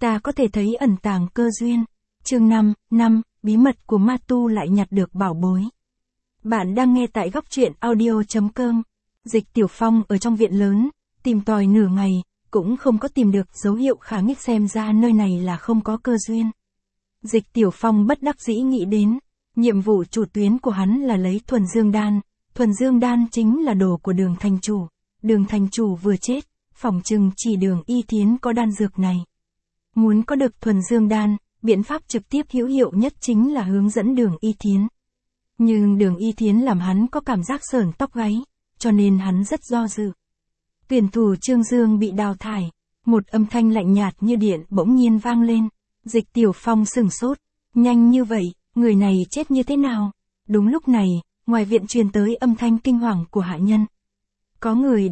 Ta có thể thấy ẩn tàng cơ duyên. Chương 5, bí mật của ma tu lại nhặt được bảo bối. Bạn đang nghe tại góc truyện audio.com. Dịch Tiểu Phong ở trong viện lớn, tìm tòi nửa ngày, cũng không có tìm được dấu hiệu khả nghi, xem ra nơi này là không có cơ duyên. Dịch Tiểu Phong bất đắc dĩ nghĩ đến, nhiệm vụ chủ tuyến của hắn là lấy thuần dương đan chính là đồ của Đường thành chủ. Đường thành chủ vừa chết, phỏng chừng chỉ Đường Y Thiến có đan dược này. Muốn có được thuần dương đan, biện pháp trực tiếp hữu hiệu nhất chính là hướng dẫn Đường Y Thiến. Nhưng Đường Y Thiến làm hắn có cảm giác sởn tóc gáy, cho nên hắn rất do dự. Tuyển thủ Trương Dương bị đào thải, một âm thanh lạnh nhạt như điện bỗng nhiên vang lên. Dịch Tiểu Phong sửng sốt, nhanh như vậy, người này chết như thế nào? Đúng lúc này, ngoài viện truyền tới âm thanh kinh hoàng của hạ nhân. Có người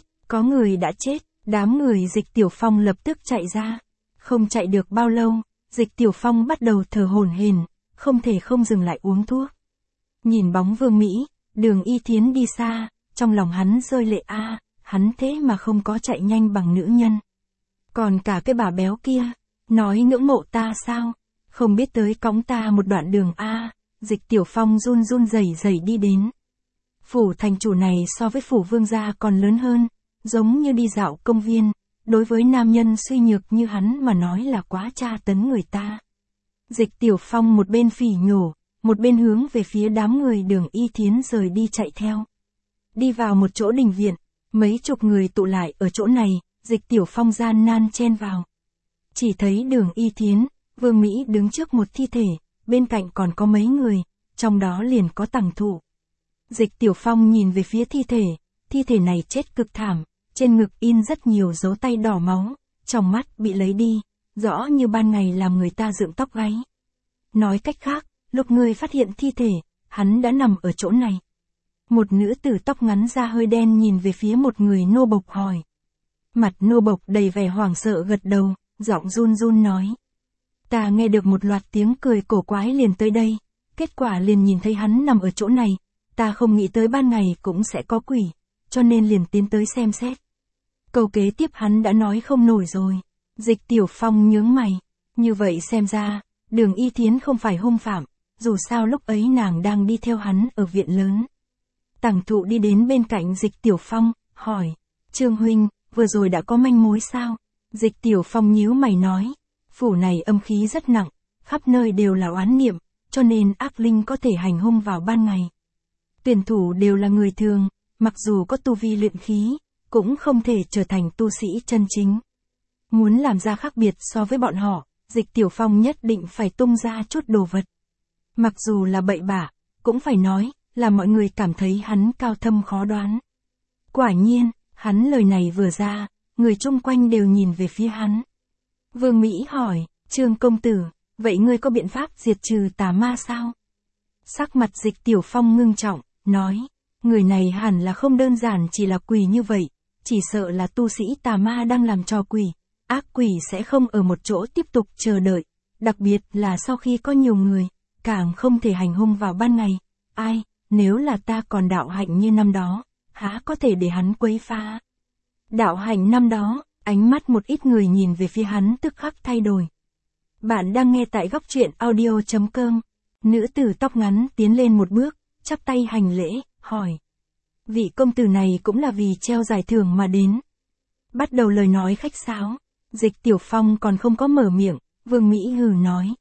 đã chết, đám người Dịch Tiểu Phong lập tức chạy ra. Không chạy được bao lâu, Dịch Tiểu Phong bắt đầu thở hổn hển, không thể không dừng lại uống thuốc. Nhìn bóng Vương Mỹ, Đường Y Thiến đi xa, trong lòng hắn rơi lệ hắn thế mà không có chạy nhanh bằng nữ nhân. Còn cả cái bà béo kia, nói ngưỡng mộ ta sao? Không biết tới cõng ta một đoạn đường Dịch Tiểu Phong run rẩy đi đến. Phủ thành chủ này so với phủ vương gia còn lớn hơn, giống như đi dạo công viên, đối với nam nhân suy nhược như hắn mà nói là quá tra tấn người ta. Dịch Tiểu Phong một bên phỉ nhổ, một bên hướng về phía đám người Đường Y Thiến rời đi chạy theo. Đi vào một chỗ đình viện, mấy chục người tụ lại ở chỗ này, Dịch Tiểu Phong gian nan chen vào. Chỉ thấy Đường Y Thiến, Vương Mỹ đứng trước một thi thể, bên cạnh còn có mấy người, trong đó liền có Tằng Thụ. Dịch Tiểu Phong nhìn về phía thi thể này chết cực thảm, trên ngực in rất nhiều dấu tay đỏ máu, trong mắt bị lấy đi, rõ như ban ngày làm người ta dựng tóc gáy. Nói cách khác, lúc ngươi phát hiện thi thể, hắn đã nằm ở chỗ này. Một nữ tử tóc ngắn da hơi đen nhìn về phía một người nô bộc hỏi. Mặt nô bộc đầy vẻ hoảng sợ gật đầu, giọng run run nói. Ta nghe được một loạt tiếng cười cổ quái liền tới đây, kết quả liền nhìn thấy hắn nằm ở chỗ này, ta không nghĩ tới ban ngày cũng sẽ có quỷ, cho nên liền tiến tới xem xét. Câu kế tiếp hắn đã nói không nổi rồi. Dịch Tiểu Phong nhướng mày, như vậy xem ra, Đường Y Thiến không phải hung phạm, dù sao lúc ấy nàng đang đi theo hắn ở viện lớn. Tằng Thụ đi đến bên cạnh Dịch Tiểu Phong, hỏi, Trương huynh, vừa rồi đã có manh mối sao? Dịch Tiểu Phong nhíu mày nói, phủ này âm khí rất nặng, khắp nơi đều là oán niệm, cho nên ác linh có thể hành hung vào ban ngày. Tuyển thủ đều là người thường, mặc dù có tu vi luyện khí, cũng không thể trở thành tu sĩ chân chính. Muốn làm ra khác biệt so với bọn họ, Dịch Tiểu Phong nhất định phải tung ra chút đồ vật. Mặc dù là bậy bạ, cũng phải nói, là mọi người cảm thấy hắn cao thâm khó đoán. Quả nhiên, hắn lời này vừa ra, người chung quanh đều nhìn về phía hắn. Vương Mỹ hỏi, Trương công tử, vậy ngươi có biện pháp diệt trừ tà ma sao? Sắc mặt Dịch Tiểu Phong ngưng trọng, nói, người này hẳn là không đơn giản chỉ là quỷ như vậy, chỉ sợ là tu sĩ tà ma đang làm trò quỷ. Ác quỷ sẽ không ở một chỗ tiếp tục chờ đợi, đặc biệt là sau khi có nhiều người, càng không thể hành hung vào ban ngày. Ai, nếu là ta còn đạo hạnh như năm đó, há có thể để hắn quấy phá. Đạo hạnh năm đó, ánh mắt một ít người nhìn về phía hắn tức khắc thay đổi. Bạn đang nghe tại góc truyện audio.com. Nữ tử tóc ngắn tiến lên một bước, chắp tay hành lễ, hỏi. Vị công tử này cũng là vì treo giải thưởng mà đến. Bắt đầu lời nói khách sáo. Dịch Tiểu Phong còn không có mở miệng, Vương Mỹ hừ nói.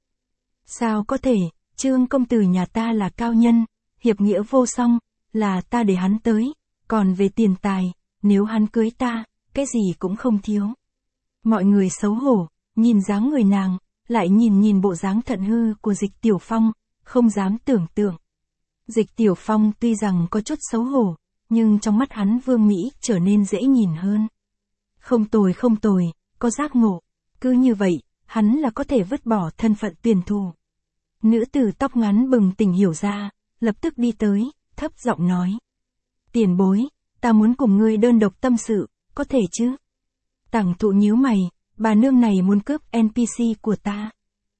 Sao có thể, Trương công tử nhà ta là cao nhân, hiệp nghĩa vô song, là ta để hắn tới, còn về tiền tài, nếu hắn cưới ta, cái gì cũng không thiếu. Mọi người xấu hổ, nhìn dáng người nàng, lại nhìn bộ dáng thận hư của Dịch Tiểu Phong, không dám tưởng tượng. Dịch Tiểu Phong tuy rằng có chút xấu hổ, nhưng trong mắt hắn Vương Mỹ trở nên dễ nhìn hơn. Không tồi. Có giác ngộ, cứ như vậy, hắn là có thể vứt bỏ thân phận tuyển thủ. Nữ tử tóc ngắn bừng tỉnh hiểu ra, lập tức đi tới, thấp giọng nói. Tiền bối, ta muốn cùng ngươi đơn độc tâm sự, có thể chứ? Tằng Thụ nhíu mày, bà nương này muốn cướp NPC của ta.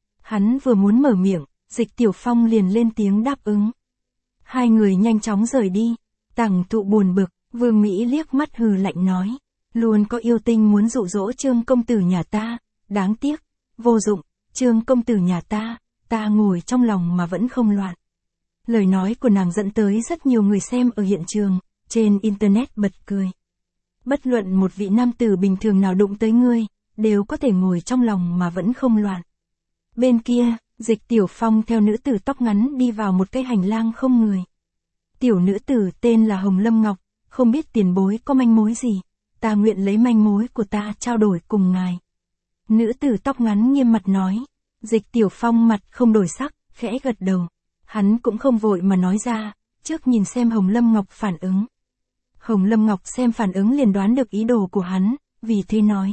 Hắn vừa muốn mở miệng, Dịch Tiểu Phong liền lên tiếng đáp ứng. Hai người nhanh chóng rời đi, Tằng Thụ buồn bực, Vương Mỹ liếc mắt hừ lạnh nói. Luôn có yêu tinh muốn dụ dỗ Trương công tử nhà ta, đáng tiếc, vô dụng, Trương công tử nhà ta ngồi trong lòng mà vẫn không loạn. Lời nói của nàng dẫn tới rất nhiều người xem ở hiện trường, trên internet bật cười. Bất luận một vị nam tử bình thường nào đụng tới ngươi, đều có thể ngồi trong lòng mà vẫn không loạn. Bên kia, Dịch Tiểu Phong theo nữ tử tóc ngắn đi vào một cái hành lang không người. Tiểu nữ tử tên là Hồng Lâm Ngọc, không biết tiền bối có manh mối gì, ta nguyện lấy manh mối của ta trao đổi cùng ngài. Nữ tử tóc ngắn nghiêm mặt nói. Dịch Tiểu Phong mặt không đổi sắc, khẽ gật đầu. Hắn cũng không vội mà nói ra, trước nhìn xem Hồng Lâm Ngọc phản ứng. Hồng Lâm Ngọc xem phản ứng liền đoán được ý đồ của hắn, vì thế nói.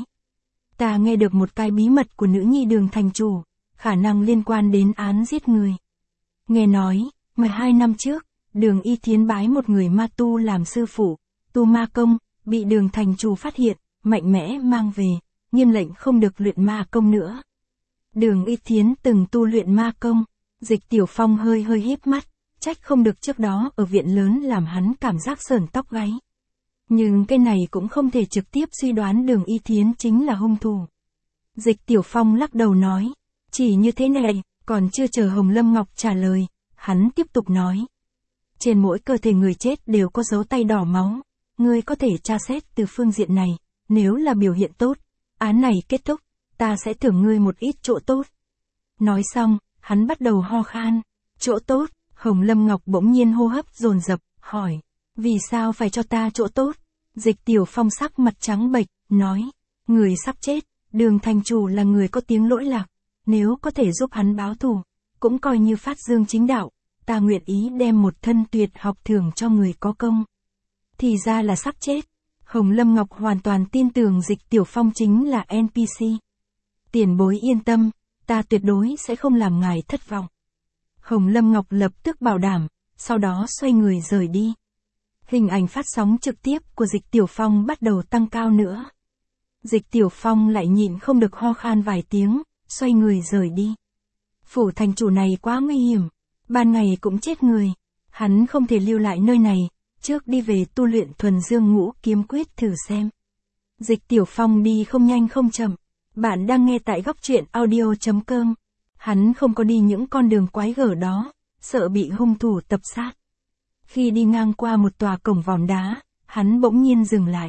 Ta nghe được một cái bí mật của nữ nhi Đường thành chủ, khả năng liên quan đến án giết người. Nghe nói, 12 năm trước, Đường Y Thiến bái một người ma tu làm sư phụ, tu ma công, bị Đường thành chủ phát hiện, mạnh mẽ mang về, nghiêm lệnh không được luyện ma công nữa. Đường Y Thiến từng tu luyện ma công, Dịch Tiểu Phong hơi híp mắt, trách không được trước đó ở viện lớn làm hắn cảm giác sởn tóc gáy. Nhưng cái này cũng không thể trực tiếp suy đoán Đường Y Thiến chính là hung thủ. Dịch Tiểu Phong lắc đầu nói, chỉ như thế này, còn chưa chờ Hồng Lâm Ngọc trả lời, hắn tiếp tục nói. Trên mỗi cơ thể người chết đều có dấu tay đỏ máu, ngươi có thể tra xét từ phương diện này, nếu là biểu hiện tốt, án này kết thúc, ta sẽ thưởng ngươi một ít chỗ tốt. Nói xong, hắn bắt đầu ho khan. Chỗ tốt, Hồng Lâm Ngọc bỗng nhiên hô hấp dồn dập, hỏi. Vì sao phải cho ta chỗ tốt? Dịch Tiểu Phong sắc mặt trắng bệch, nói. Người sắp chết, Đường thành chủ là người có tiếng lỗi lạc. Nếu có thể giúp hắn báo thù, cũng coi như phát dương chính đạo. Ta nguyện ý đem một thân tuyệt học thưởng cho người có công. Thì ra là sắp chết. Hồng Lâm Ngọc hoàn toàn tin tưởng Dịch Tiểu Phong chính là NPC. Tiền bối yên tâm, ta tuyệt đối sẽ không làm ngài thất vọng. Hồng Lâm Ngọc lập tức bảo đảm, sau đó xoay người rời đi. Hình ảnh phát sóng trực tiếp của Dịch Tiểu Phong bắt đầu tăng cao nữa. Dịch Tiểu Phong lại nhịn không được ho khan vài tiếng, xoay người rời đi. Phủ thành chủ này quá nguy hiểm, ban ngày cũng chết người, hắn không thể lưu lại nơi này, trước đi về tu luyện thuần dương ngũ kiếm quyết thử xem. Dịch Tiểu Phong đi không nhanh không chậm. Bạn đang nghe tại góc truyện audio.com. Hắn không có đi những con đường quái gở đó, sợ bị hung thủ tập sát. Khi đi ngang qua một tòa cổng vòm đá, hắn bỗng nhiên dừng lại.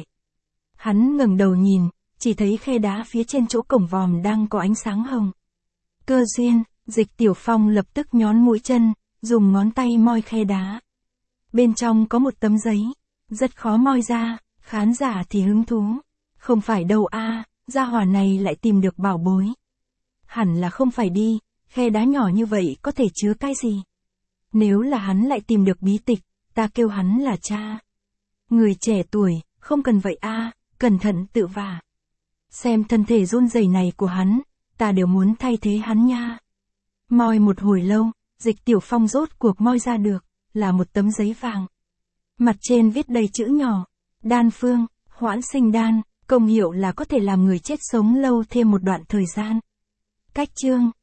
Hắn ngẩng đầu nhìn, chỉ thấy khe đá phía trên chỗ cổng vòm đang có ánh sáng hồng. Cơ duyên, Dịch Tiểu Phong lập tức nhón mũi chân, dùng ngón tay moi khe đá. Bên trong có một tấm giấy, rất khó moi ra, khán giả thì hứng thú. Không phải đâu a, gia hỏa này lại tìm được bảo bối. Hẳn là không phải đi, khe đá nhỏ như vậy có thể chứa cái gì? Nếu là hắn lại tìm được bí tịch, ta kêu hắn là cha. Người trẻ tuổi, không cần vậy a, cẩn thận tự vả. Xem thân thể run rẩy này của hắn, ta đều muốn thay thế hắn nha. Moi một hồi lâu, Dịch Tiểu Phong rốt cuộc moi ra được, là một tấm giấy vàng. Mặt trên viết đầy chữ nhỏ, đan phương, hoãn sinh đan, công hiệu là có thể làm người chết sống lâu thêm một đoạn thời gian. Cách chương,